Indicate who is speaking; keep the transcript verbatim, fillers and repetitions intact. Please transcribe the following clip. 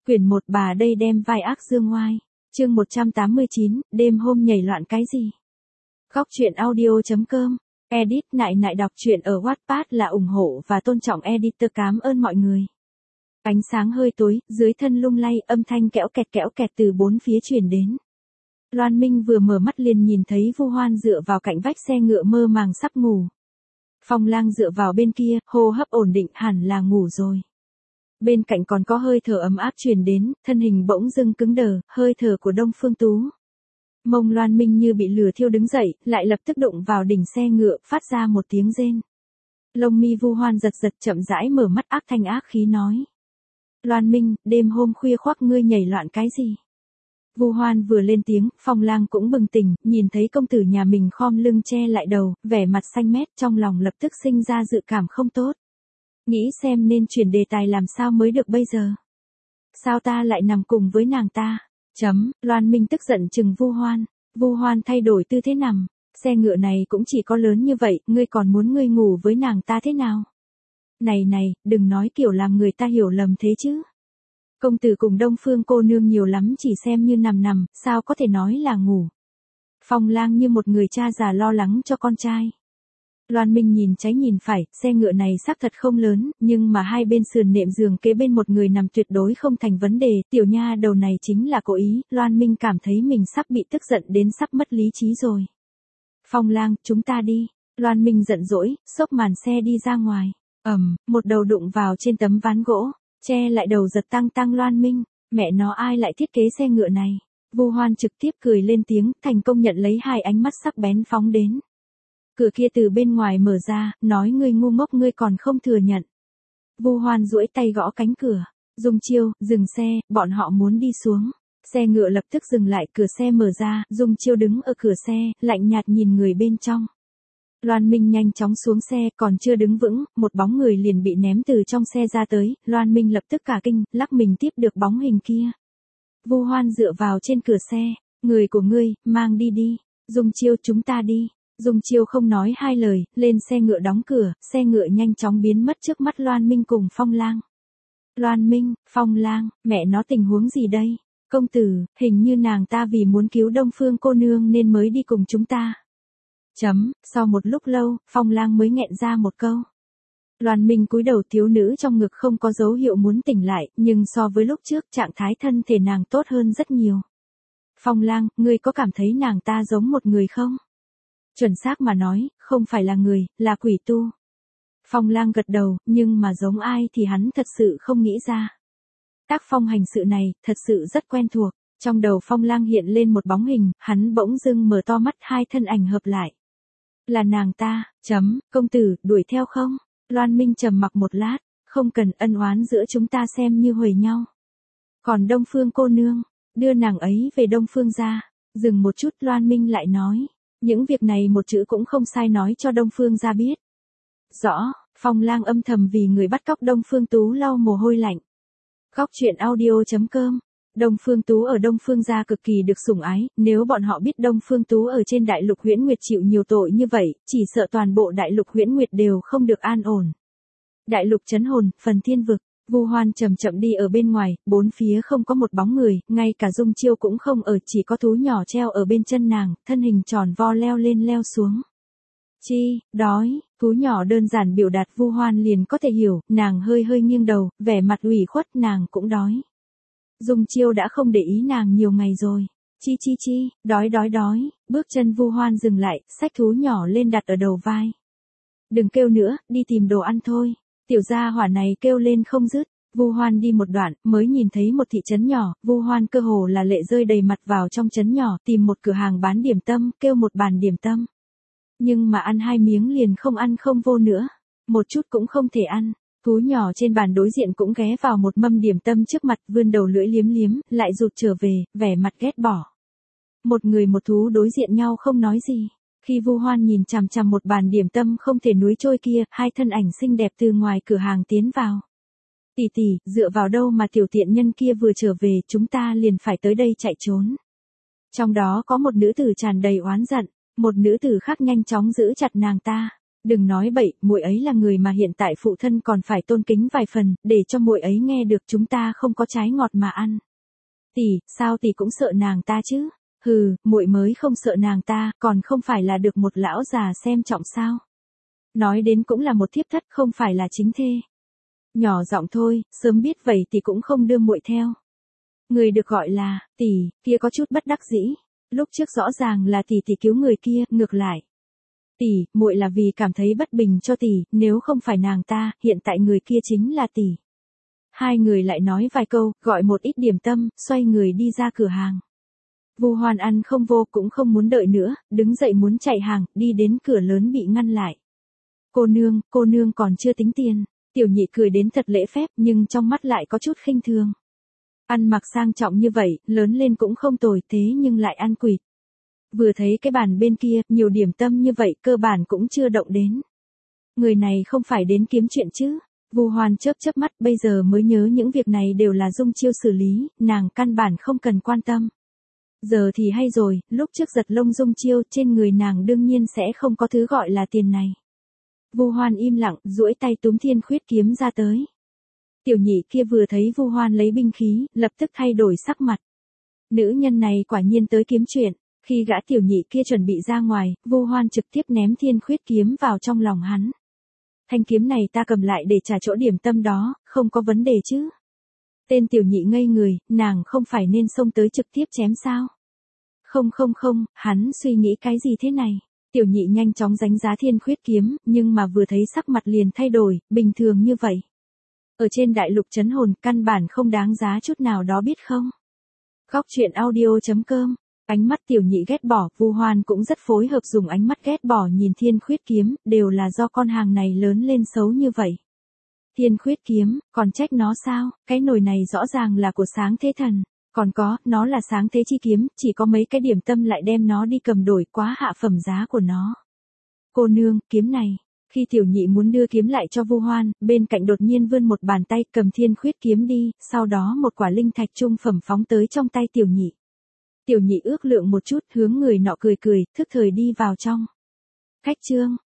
Speaker 1: Quyển một bà đây đem vai ác dương ngoai. Chương một trăm tám mươi chín, đêm hôm nhảy loạn cái gì? Góc truyện audio.com. Edit nại nại đọc truyện ở Wattpad là ủng hộ và tôn trọng editor, cảm ơn mọi người. Ánh sáng hơi tối, dưới thân lung lay, âm thanh kẽo kẹt kẽo kẹt từ bốn phía truyền đến. Loan Minh vừa mở mắt liền nhìn thấy Vu Hoan dựa vào cạnh vách xe ngựa mơ màng sắp ngủ. Phong Lang dựa vào bên kia, hô hấp ổn định, hẳn là ngủ rồi. Bên cạnh còn có hơi thở ấm áp truyền đến, thân hình bỗng dưng cứng đờ, hơi thở của Đông Phương Tú. Mông Loan Minh như bị lửa thiêu đứng dậy, lại lập tức đụng vào đỉnh xe ngựa, phát ra một tiếng rên. Lông mi Vu Hoan giật giật, chậm rãi mở mắt, ác thanh ác khí nói: Loan Minh, đêm hôm khuya khoác ngươi nhảy loạn cái gì? Vu Hoan vừa lên tiếng, Phong Lang cũng bừng tỉnh, nhìn thấy công tử nhà mình khom lưng che lại đầu, vẻ mặt xanh mét, trong lòng lập tức sinh ra dự cảm không tốt. Nghĩ xem nên chuyển đề tài làm sao mới được bây giờ. Sao ta lại nằm cùng với nàng ta? Chấm, Loan Minh tức giận chừng Vu Hoan. Vu Hoan thay đổi tư thế nằm. Xe ngựa này cũng chỉ có lớn như vậy, ngươi còn muốn ngươi ngủ với nàng ta thế nào? Này này, đừng nói kiểu làm người ta hiểu lầm thế chứ. Công tử cùng Đông Phương cô nương nhiều lắm chỉ xem như nằm nằm, sao có thể nói là ngủ. Phong Lang như một người cha già lo lắng cho con trai. Loan Minh nhìn trái nhìn phải, xe ngựa này xác thật không lớn, nhưng mà hai bên sườn nệm giường kế bên một người nằm tuyệt đối không thành vấn đề, tiểu nha đầu này chính là cố ý, Loan Minh cảm thấy mình sắp bị tức giận đến sắp mất lý trí rồi. Phong Lang, chúng ta đi. Loan Minh giận dỗi, xốc màn xe đi ra ngoài. Ầm, một đầu đụng vào trên tấm ván gỗ, che lại đầu giật tăng tăng Loan Minh, mẹ nó ai lại thiết kế xe ngựa này. Vu Hoan trực tiếp cười lên tiếng, thành công nhận lấy hai ánh mắt sắc bén phóng đến. Cửa kia từ bên ngoài mở ra, nói ngươi ngu ngốc ngươi còn không thừa nhận. Vu Hoan duỗi tay gõ cánh cửa. Dung Chiêu, dừng xe, bọn họ muốn đi xuống. Xe ngựa lập tức dừng lại, cửa xe mở ra, Dung Chiêu đứng ở cửa xe, lạnh nhạt nhìn người bên trong. Loan Minh nhanh chóng xuống xe, còn chưa đứng vững, một bóng người liền bị ném từ trong xe ra tới, Loan Minh lập tức cả kinh, lắc mình tiếp được bóng hình kia. Vu Hoan dựa vào trên cửa xe, người của ngươi, mang đi đi. Dung Chiêu, chúng ta đi. Dung Chiêu không nói hai lời, lên xe ngựa đóng cửa, xe ngựa nhanh chóng biến mất trước mắt Loan Minh cùng Phong Lang. Loan Minh, Phong Lang, mẹ nó tình huống gì đây? Công tử, hình như nàng ta vì muốn cứu Đông Phương cô nương nên mới đi cùng chúng ta. Chấm, sau một lúc lâu, Phong Lang mới nghẹn ra một câu. Loan Minh cúi đầu, thiếu nữ trong ngực không có dấu hiệu muốn tỉnh lại, nhưng so với lúc trước trạng thái thân thể nàng tốt hơn rất nhiều. Phong Lang, ngươi có cảm thấy nàng ta giống một người không? Chuẩn xác mà nói, không phải là người, là quỷ tu. Phong Lang gật đầu, nhưng mà giống ai thì hắn thật sự không nghĩ ra. Tác phong hành sự này, thật sự rất quen thuộc. Trong đầu Phong Lang hiện lên một bóng hình, hắn bỗng dưng mở to mắt, hai thân ảnh hợp lại. Là nàng ta, chấm, công tử, đuổi theo không? Loan Minh trầm mặc một lát, không cần, ân oán giữa chúng ta xem như huề nhau. Còn Đông Phương cô nương, đưa nàng ấy về Đông Phương gia. Dừng một chút, Loan Minh lại nói. Những việc này một chữ cũng không sai nói cho Đông Phương gia biết. Rõ, Phong Lang âm thầm vì người bắt cóc Đông Phương Tú lau mồ hôi lạnh. Góc truyện audio.com. Đông Phương Tú ở Đông Phương gia cực kỳ được sủng ái, nếu bọn họ biết Đông Phương Tú ở trên đại lục Huyễn Nguyệt chịu nhiều tội như vậy, chỉ sợ toàn bộ đại lục Huyễn Nguyệt đều không được an ổn. Đại lục Chấn Hồn, phần Thiên Vực. Vu Hoan chậm chậm đi ở bên ngoài, bốn phía không có một bóng người, ngay cả Dung Chiêu cũng không ở, chỉ có thú nhỏ treo ở bên chân nàng, thân hình tròn vo leo lên leo xuống. Chi, đói, thú nhỏ đơn giản biểu đạt Vu Hoan liền có thể hiểu, nàng hơi hơi nghiêng đầu, vẻ mặt ủy khuất, nàng cũng đói. Dung Chiêu đã không để ý nàng nhiều ngày rồi. Chi chi chi, đói đói đói, bước chân Vu Hoan dừng lại, xách thú nhỏ lên đặt ở đầu vai. Đừng kêu nữa, đi tìm đồ ăn thôi. Tiểu gia hỏa này kêu lên không dứt. Vu Hoan đi một đoạn, mới nhìn thấy một thị trấn nhỏ, Vu Hoan cơ hồ là lệ rơi đầy mặt vào trong trấn nhỏ, tìm một cửa hàng bán điểm tâm, kêu một bàn điểm tâm. Nhưng mà ăn hai miếng liền không ăn không vô nữa. Một chút cũng không thể ăn. Thú nhỏ trên bàn đối diện cũng ghé vào một mâm điểm tâm trước mặt, vươn đầu lưỡi liếm liếm, lại rụt trở về, vẻ mặt ghét bỏ. Một người một thú đối diện nhau không nói gì. Khi Vu Hoan nhìn chằm chằm một bàn điểm tâm không thể núi trôi kia, hai thân ảnh xinh đẹp từ ngoài cửa hàng tiến vào. Tỷ tỷ, dựa vào đâu mà tiểu tiện nhân kia vừa trở về, chúng ta liền phải tới đây chạy trốn. Trong đó có một nữ tử tràn đầy oán giận, một nữ tử khác nhanh chóng giữ chặt nàng ta. Đừng nói bậy, muội ấy là người mà hiện tại phụ thân còn phải tôn kính vài phần, để cho muội ấy nghe được chúng ta không có trái ngọt mà ăn. Tỷ, sao tỷ cũng sợ nàng ta chứ? Hừ, muội mới không sợ nàng ta, còn không phải là được một lão già xem trọng sao? Nói đến cũng là một thiếp thất, không phải là chính thê. Nhỏ giọng thôi, sớm biết vậy thì cũng không đưa muội theo. Người được gọi là tỷ kia có chút bất đắc dĩ, lúc trước rõ ràng là tỷ tỷ cứu người kia, ngược lại. Tỷ, muội là vì cảm thấy bất bình cho tỷ, nếu không phải nàng ta, hiện tại người kia chính là tỷ. Hai người lại nói vài câu, gọi một ít điểm tâm, xoay người đi ra cửa hàng. Vu Hoan ăn không vô cũng không muốn đợi nữa, đứng dậy muốn chạy hàng, đi đến cửa lớn bị ngăn lại. Cô nương, cô nương còn chưa tính tiền. Tiểu nhị cười đến thật lễ phép nhưng trong mắt lại có chút khinh thường. Ăn mặc sang trọng như vậy, lớn lên cũng không tồi thế nhưng lại ăn quỵt. Vừa thấy cái bàn bên kia, nhiều điểm tâm như vậy cơ bản cũng chưa động đến. Người này không phải đến kiếm chuyện chứ. Vu Hoan chớp chớp mắt, bây giờ mới nhớ những việc này đều là Dung Chiêu xử lý, nàng căn bản không cần quan tâm. Giờ thì hay rồi, lúc trước giật lông Dung Chiêu trên người nàng đương nhiên sẽ không có thứ gọi là tiền này. Vu Hoan im lặng, duỗi tay túm Thiên Khuyết kiếm ra tới. Tiểu nhị kia vừa thấy Vu Hoan lấy binh khí, lập tức thay đổi sắc mặt. Nữ nhân này quả nhiên tới kiếm chuyện. Khi gã tiểu nhị kia chuẩn bị ra ngoài, Vu Hoan trực tiếp ném Thiên Khuyết kiếm vào trong lòng hắn. Thanh kiếm này ta cầm lại để trả chỗ điểm tâm đó, không có vấn đề chứ. Tên tiểu nhị ngây người, nàng không phải nên xông tới trực tiếp chém sao? Không không không, hắn suy nghĩ cái gì thế này? Tiểu nhị nhanh chóng đánh giá Thiên Khuyết kiếm, nhưng mà vừa thấy sắc mặt liền thay đổi, bình thường như vậy. Ở trên đại lục trấn hồn, căn bản không đáng giá chút nào đó biết không? Góc truyện audio chấm com. Ánh mắt tiểu nhị ghét bỏ, Vu Hoan cũng rất phối hợp dùng ánh mắt ghét bỏ nhìn Thiên Khuyết kiếm, đều là do con hàng này lớn lên xấu như vậy. Thiên Khuyết kiếm, còn trách nó sao, cái nồi này rõ ràng là của Sáng Thế Thần, còn có, nó là Sáng Thế Chi kiếm, chỉ có mấy cái điểm tâm lại đem nó đi cầm đổi, quá hạ phẩm giá của nó. Cô nương, kiếm này. Khi tiểu nhị muốn đưa kiếm lại cho Vu Hoan, bên cạnh đột nhiên vươn một bàn tay cầm Thiên Khuyết kiếm đi, sau đó một quả linh thạch trung phẩm phóng tới trong tay tiểu nhị. Tiểu nhị ước lượng một chút, hướng người nọ cười cười, thức thời đi vào trong. Khách trương,